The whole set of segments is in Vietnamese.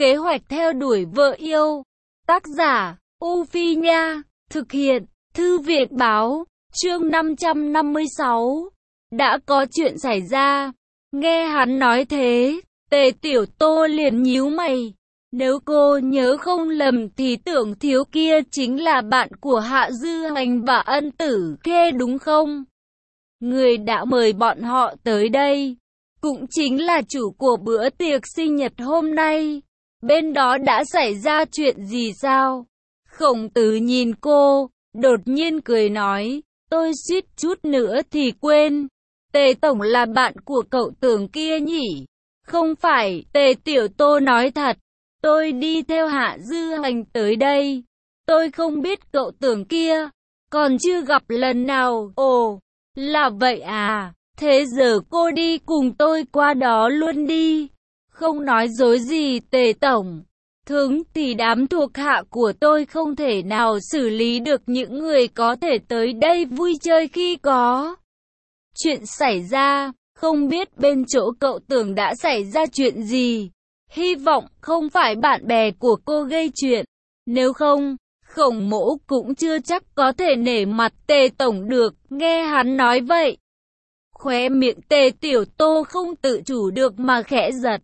Kế hoạch theo đuổi vợ yêu. Tác giả, U Phi Nha. Thực hiện, Thư viện Báo. Chương 556. Đã có chuyện xảy ra. Nghe hắn nói thế, Tề Tiểu Tô liền nhíu mày. Nếu cô nhớ không lầm thì Tưởng Thiếu kia chính là bạn của Hạ Dư Hành và Ân Tử Khê đúng không? Người đã mời bọn họ tới đây cũng chính là chủ của bữa tiệc sinh nhật hôm nay. Bên đó đã xảy ra chuyện gì sao? Khổng Tử nhìn cô, đột nhiên cười nói, tôi suýt chút nữa thì quên. Tề Tổng là bạn của cậu Tưởng kia nhỉ? Không phải, Tề Tiểu Tô nói thật. Tôi đi theo Hạ Dư Hành tới đây. Tôi không biết cậu Tưởng kia, còn chưa gặp lần nào. Ồ, là vậy à? Thế giờ cô đi cùng tôi qua đó luôn đi. Không nói dối gì Tề Tổng. Thường thì đám thuộc hạ của tôi không thể nào xử lý được những người có thể tới đây vui chơi khi có chuyện xảy ra. Không biết bên chỗ cậu Tưởng đã xảy ra chuyện gì. Hy vọng không phải bạn bè của cô gây chuyện. Nếu không, Khổng Mỗ cũng chưa chắc có thể nể mặt Tề Tổng được. Nghe hắn nói vậy, khóe miệng Tề Tiểu Tô không tự chủ được mà khẽ giật.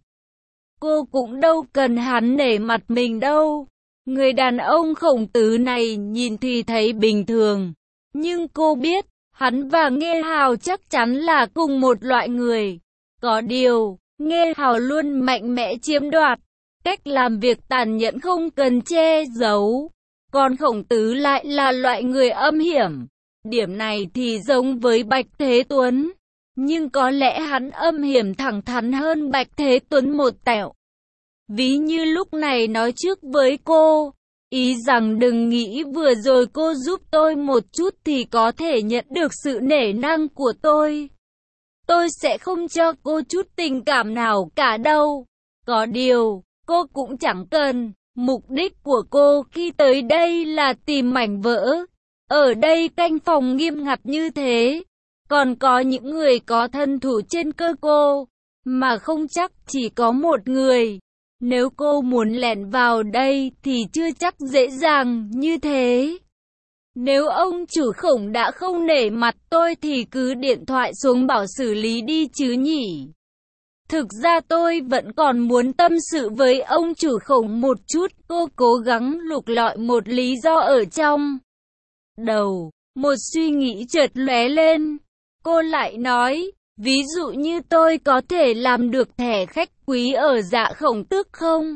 Cô cũng đâu cần hắn nể mặt mình đâu. Người đàn ông Khổng Tử này nhìn thì thấy bình thường, nhưng cô biết, hắn và Nghê Hào chắc chắn là cùng một loại người. Có điều, Nghê Hào luôn mạnh mẽ chiếm đoạt, cách làm việc tàn nhẫn không cần che giấu. Còn Khổng Tử lại là loại người âm hiểm. Điểm này thì giống với Bạch Thế Tuấn. Nhưng có lẽ hắn âm hiểm thẳng thắn hơn Bạch Thế Tuấn một tẹo. Ví như lúc này nói trước với cô, ý rằng đừng nghĩ vừa rồi cô giúp tôi một chút thì có thể nhận được sự nể nang của tôi. Tôi sẽ không cho cô chút tình cảm nào cả đâu. Có điều, cô cũng chẳng cần. Mục đích của cô khi tới đây là tìm mảnh vỡ. Ở đây canh phòng nghiêm ngặt như thế. Còn có những người có thân thủ trên cơ cô, mà không chắc chỉ có một người. Nếu cô muốn lẻn vào đây thì chưa chắc dễ dàng như thế. Nếu ông chủ Khổng đã không nể mặt tôi thì cứ điện thoại xuống bảo xử lý đi chứ nhỉ. Thực ra tôi vẫn còn muốn tâm sự với ông chủ Khổng một chút. Cô cố gắng lục lọi một lý do ở trong đầu. Một suy nghĩ chợt lóe lên. Cô lại nói, ví dụ như tôi có thể làm được thẻ khách quý ở Dạ Khổng Tước không?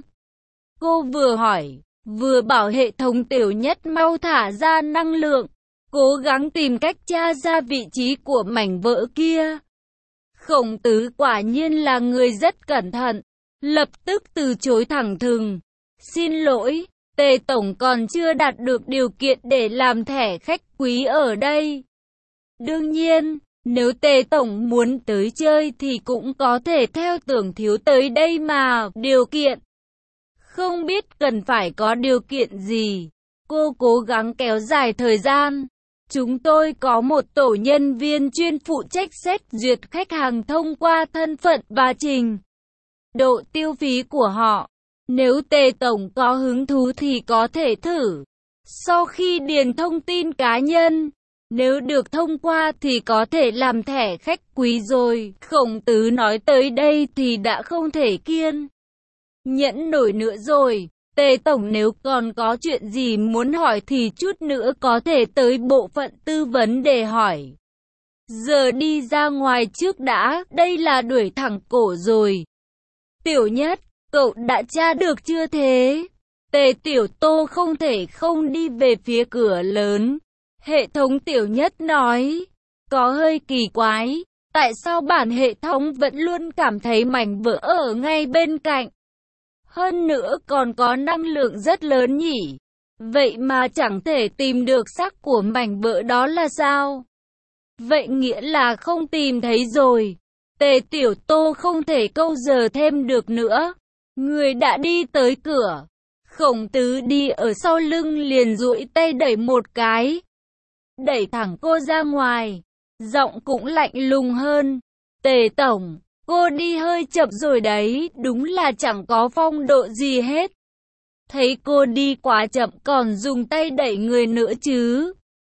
Cô vừa hỏi, vừa bảo hệ thống Tiểu Nhất mau thả ra năng lượng, cố gắng tìm cách tra ra vị trí của mảnh vỡ kia. Khổng Tử quả nhiên là người rất cẩn thận, lập tức từ chối thẳng thừng. Xin lỗi, Tề Tổng còn chưa đạt được điều kiện để làm thẻ khách quý ở đây. Đương nhiên, nếu Tề Tổng muốn tới chơi thì cũng có thể theo Tưởng Thiếu tới đây mà. Điều kiện? Không biết cần phải có điều kiện gì. Cô cố gắng kéo dài thời gian. Chúng tôi có một tổ nhân viên chuyên phụ trách xét duyệt khách hàng thông qua thân phận và trình độ tiêu phí của họ. Nếu Tề Tổng có hứng thú thì có thể thử. Sau khi điền thông tin cá nhân, nếu được thông qua thì có thể làm thẻ khách quý rồi. Khổng Tử nói tới đây thì đã không thể kiên nhẫn nổi nữa rồi. Tề Tổng nếu còn có chuyện gì muốn hỏi thì chút nữa có thể tới bộ phận tư vấn để hỏi. Giờ đi ra ngoài trước đã, đây là đuổi thẳng cổ rồi. Tiểu Nhất, cậu đã tra được chưa thế? Tề Tiểu Tô không thể không đi về phía cửa lớn. Hệ thống Tiểu Nhất nói, có hơi kỳ quái, tại sao bản hệ thống vẫn luôn cảm thấy mảnh vỡ ở ngay bên cạnh? Hơn nữa còn có năng lượng rất lớn nhỉ? Vậy mà chẳng thể tìm được xác của mảnh vỡ đó là sao? Vậy nghĩa là không tìm thấy rồi. Tề Tiểu Tô không thể câu giờ thêm được nữa. Người đã đi tới cửa. Khổng Tử đi ở sau lưng liền duỗi tay đẩy một cái. Đẩy thẳng cô ra ngoài. Giọng cũng lạnh lùng hơn. Tề Tổng, Cô đi hơi chậm rồi đấy, đúng là chẳng có phong độ gì hết. Thấy cô đi quá chậm còn dùng tay đẩy người nữa chứ.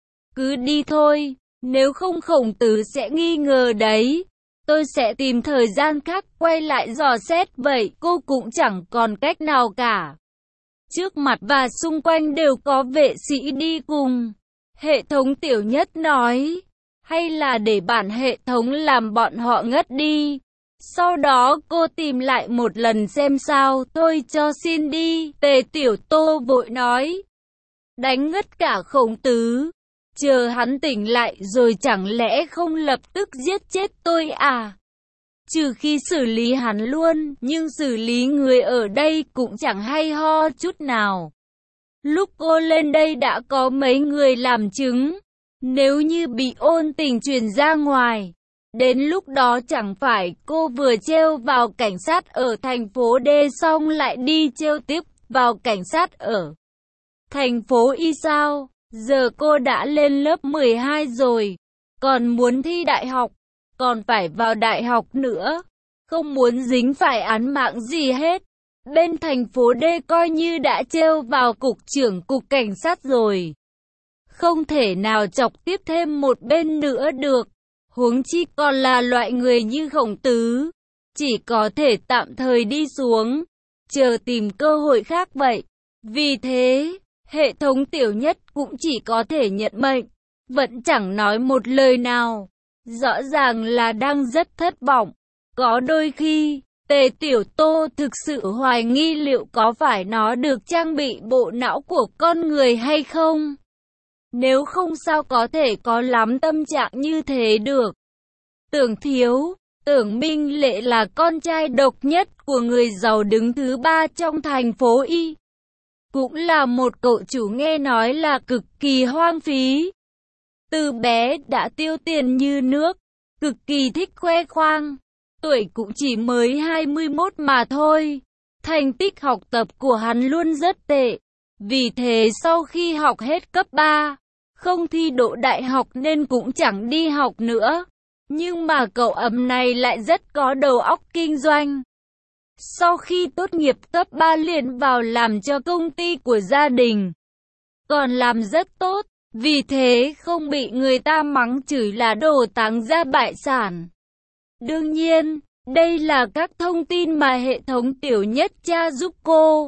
Cứ đi thôi, nếu không Khổng Tử sẽ nghi ngờ đấy. Tôi sẽ tìm thời gian khác quay lại dò xét, vậy cô cũng chẳng còn cách nào cả. Trước mặt và xung quanh đều có vệ sĩ đi cùng. Hệ thống Tiểu Nhất nói, hay là để bản hệ thống làm bọn họ ngất đi. Sau đó cô tìm lại một lần xem sao, thôi cho xin đi. Tề Tiểu Tô vội nói, đánh ngất cả Khổng Tử. Chờ hắn tỉnh lại rồi chẳng lẽ không lập tức giết chết tôi à? Trừ khi xử lý hắn luôn, nhưng xử lý người ở đây cũng chẳng hay ho chút nào. Lúc cô lên đây đã có mấy người làm chứng. Nếu như bị ôn tình truyền ra ngoài, đến lúc đó chẳng phải cô vừa trêu vào cảnh sát ở thành phố D xong lại đi trêu tiếp vào cảnh sát ở thành phố Y sao? Giờ cô đã lên lớp 12 rồi, còn muốn thi đại học, còn phải vào đại học nữa, không muốn dính phải án mạng gì hết. Bên thành phố D coi như đã trêu vào cục trưởng cục cảnh sát rồi. Không thể nào chọc tiếp thêm một bên nữa được, huống chi còn là loại người như Khổng Tử. Chỉ có thể tạm thời đi xuống, chờ tìm cơ hội khác vậy. Vì thế, hệ thống Tiểu Nhất cũng chỉ có thể nhận mệnh, vẫn chẳng nói một lời nào. Rõ ràng là đang rất thất vọng. Có đôi khi, Tề Tiểu Tô thực sự hoài nghi liệu có phải nó được trang bị bộ não của con người hay không. Nếu không sao có thể có lắm tâm trạng như thế được. Tưởng Thiếu, Tưởng Minh Lệ là con trai độc nhất của người giàu đứng thứ 3 trong thành phố Y. Cũng là một cậu chủ nghe nói là cực kỳ hoang phí. Từ bé đã tiêu tiền như nước, cực kỳ thích khoe khoang. Tuổi cũng chỉ mới 21 mà thôi. Thành tích học tập của hắn luôn rất tệ. Vì thế sau khi học hết cấp 3, không thi đỗ đại học nên cũng chẳng đi học nữa. Nhưng mà cậu ấm này lại rất có đầu óc kinh doanh. Sau khi tốt nghiệp cấp 3 liền vào làm cho công ty của gia đình. Còn làm rất tốt, vì thế không bị người ta mắng chửi là đồ táng ra bại sản. Đương nhiên, đây là các thông tin mà hệ thống Tiểu Nhất tra giúp cô.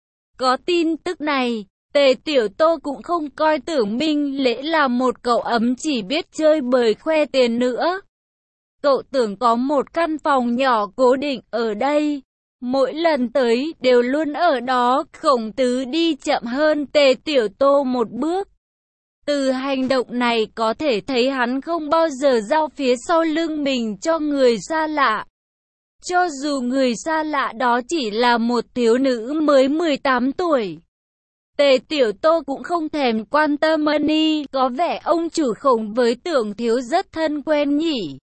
Có tin tức này, Tề Tiểu Tô cũng không coi Tưởng Minh Lễ là một cậu ấm chỉ biết chơi bời khoe tiền nữa. Cậu Tưởng có một căn phòng nhỏ cố định ở đây. Mỗi lần tới đều luôn ở đó. Khổng Tử đi chậm hơn Tề Tiểu Tô một bước. Từ hành động này có thể thấy hắn không bao giờ giao phía sau lưng mình cho người xa lạ. Cho dù người xa lạ đó chỉ là một thiếu nữ mới 18 tuổi. Tề Tiểu Tô cũng không thèm quan tâm Money, có vẻ ông chủ Khổng với Tưởng Thiếu rất thân quen nhỉ.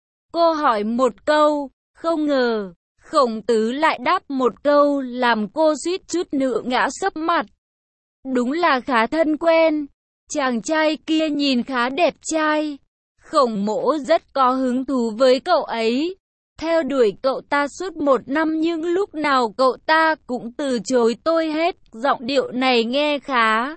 Cô hỏi một câu, không ngờ, Khổng Tử lại đáp một câu làm cô suýt chút nữa ngã sấp mặt. Đúng là khá thân quen, chàng trai kia nhìn khá đẹp trai. Khổng Mỗ rất có hứng thú với cậu ấy. Theo đuổi cậu ta suốt 1 năm nhưng lúc nào cậu ta cũng từ chối tôi hết. Giọng điệu này nghe khá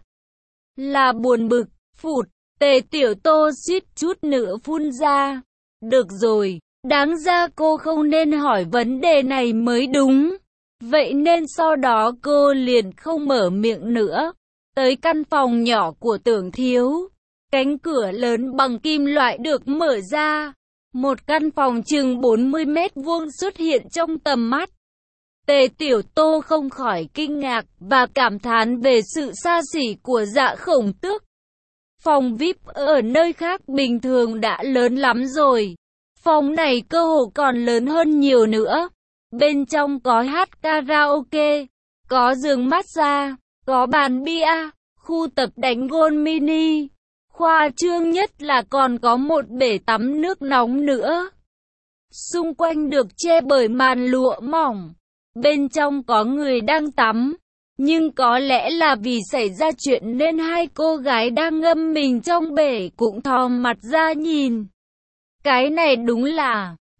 là buồn bực, phụt. Tề Tiểu Tô suýt chút nữa phun ra. Được rồi, đáng ra cô không nên hỏi vấn đề này mới đúng. Vậy nên sau đó cô liền không mở miệng nữa. Tới căn phòng nhỏ của Tưởng Thiếu. Cánh cửa lớn bằng kim loại được mở ra. Một căn phòng chừng 40 mét vuông xuất hiện trong tầm mắt. Tề Tiểu Tô không khỏi kinh ngạc và cảm thán về sự xa xỉ của Dạ Khổng Tước. Phòng VIP ở nơi khác bình thường đã lớn lắm rồi. Phòng này cơ hồ còn lớn hơn nhiều nữa. Bên trong có hát karaoke, có giường massage, có bàn bia, khu tập đánh golf mini. Khoa trương nhất là còn có một bể tắm nước nóng nữa. Xung quanh được che bởi màn lụa mỏng. Bên trong có người đang tắm. Nhưng có lẽ là vì xảy ra chuyện nên hai cô gái đang ngâm mình trong bể cũng thò mặt ra nhìn. Cái này đúng là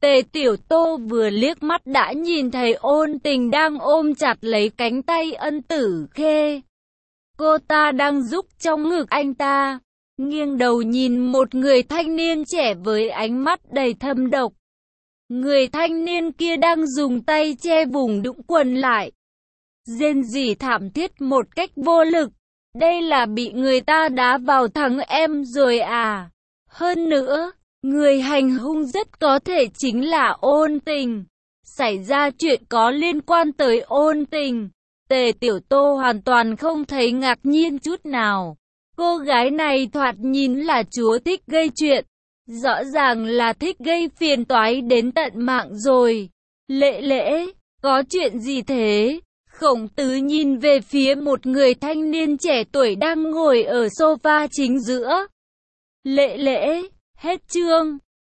Tề Tiểu Tô vừa liếc mắt đã nhìn thấy Ôn Tình đang ôm chặt lấy cánh tay Ân Tử Khê. Cô ta đang rúc trong ngực anh ta, nghiêng đầu nhìn một người thanh niên trẻ với ánh mắt đầy thâm độc. Người thanh niên kia đang dùng tay che vùng đũng quần lại, rên rỉ thảm thiết một cách vô lực. Đây là bị người ta đá vào thằng em rồi à? Hơn nữa, người hành hung rất có thể chính là Ôn Tình. Xảy ra chuyện có liên quan tới Ôn Tình. Tề Tiểu Tô hoàn toàn không thấy ngạc nhiên chút nào. Cô gái này thoạt nhìn là chúa thích gây chuyện. Rõ ràng là thích gây phiền toái đến tận mạng rồi. Lễ lễ, có chuyện gì thế? Khổng Tứ nhìn về phía một người thanh niên trẻ tuổi đang ngồi ở sofa chính giữa. Lễ lễ, hết chương.